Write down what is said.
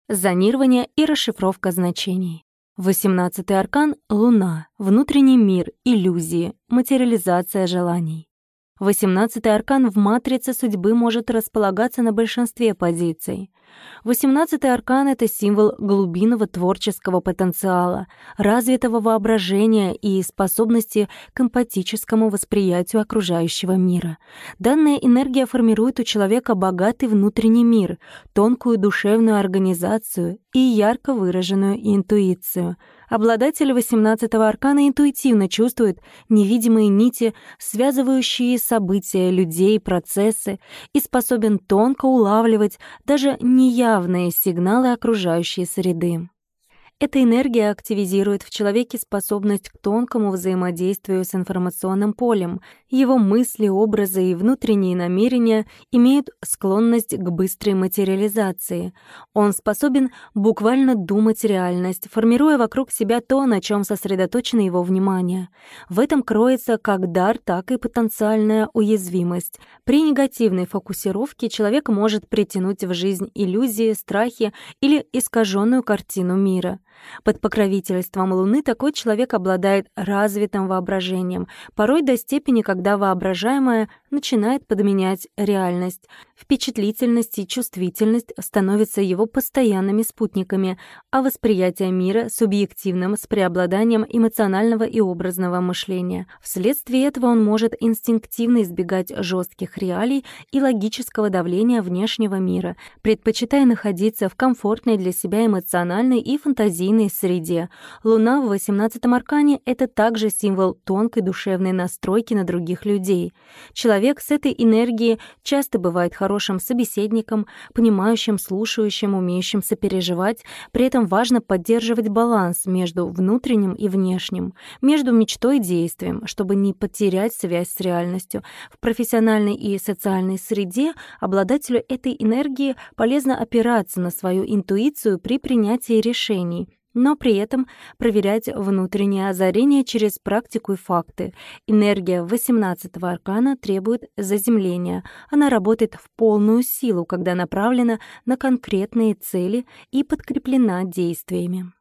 Зонирование и расшифровка значений. 18-й аркан — Луна, внутренний мир, иллюзии, материализация желаний. 18-й аркан в матрице судьбы может располагаться на большинстве позиций. 18-й аркан — это символ глубинного творческого потенциала, развитого воображения и способности к эмпатическому восприятию окружающего мира. Данная энергия формирует у человека богатый внутренний мир, тонкую душевную организацию и ярко выраженную интуицию. Обладатель 18-го аркана интуитивно чувствует невидимые нити, связывающие события, людей, процессы, и способен тонко улавливать даже неявные сигналы окружающей среды. Эта энергия активизирует в человеке способность к тонкому взаимодействию с информационным полем. Его мысли, образы и внутренние намерения имеют склонность к быстрой материализации. Он способен буквально думать реальность, формируя вокруг себя то, на чем сосредоточено его внимание. В этом кроется как дар, так и потенциальная уязвимость. При негативной фокусировке человек может притянуть в жизнь иллюзии, страхи или искаженную картину мира. Под покровительством Луны такой человек обладает развитым воображением, порой до степени, когда воображаемое начинает подменять реальность. Впечатлительность и чувствительность становятся его постоянными спутниками, а восприятие мира — субъективным с преобладанием эмоционального и образного мышления. Вследствие этого он может инстинктивно избегать жестких реалий и логического давления внешнего мира, предпочитая находиться в комфортной для себя эмоциональной и фантазийной среде. Луна в 18-м аркане — это также символ тонкой душевной настройки на других людей. Человек с этой энергией часто бывает хорошим собеседником, понимающим, слушающим, умеющим сопереживать. При этом важно поддерживать баланс между внутренним и внешним, между мечтой и действием, чтобы не потерять связь с реальностью. В профессиональной и социальной среде обладателю этой энергии полезно опираться на свою интуицию при принятии решений, но при этом проверять внутреннее озарение через практику и факты. Энергия 18-го аркана требует заземления. Она работает в полную силу, когда направлена на конкретные цели и подкреплена действиями.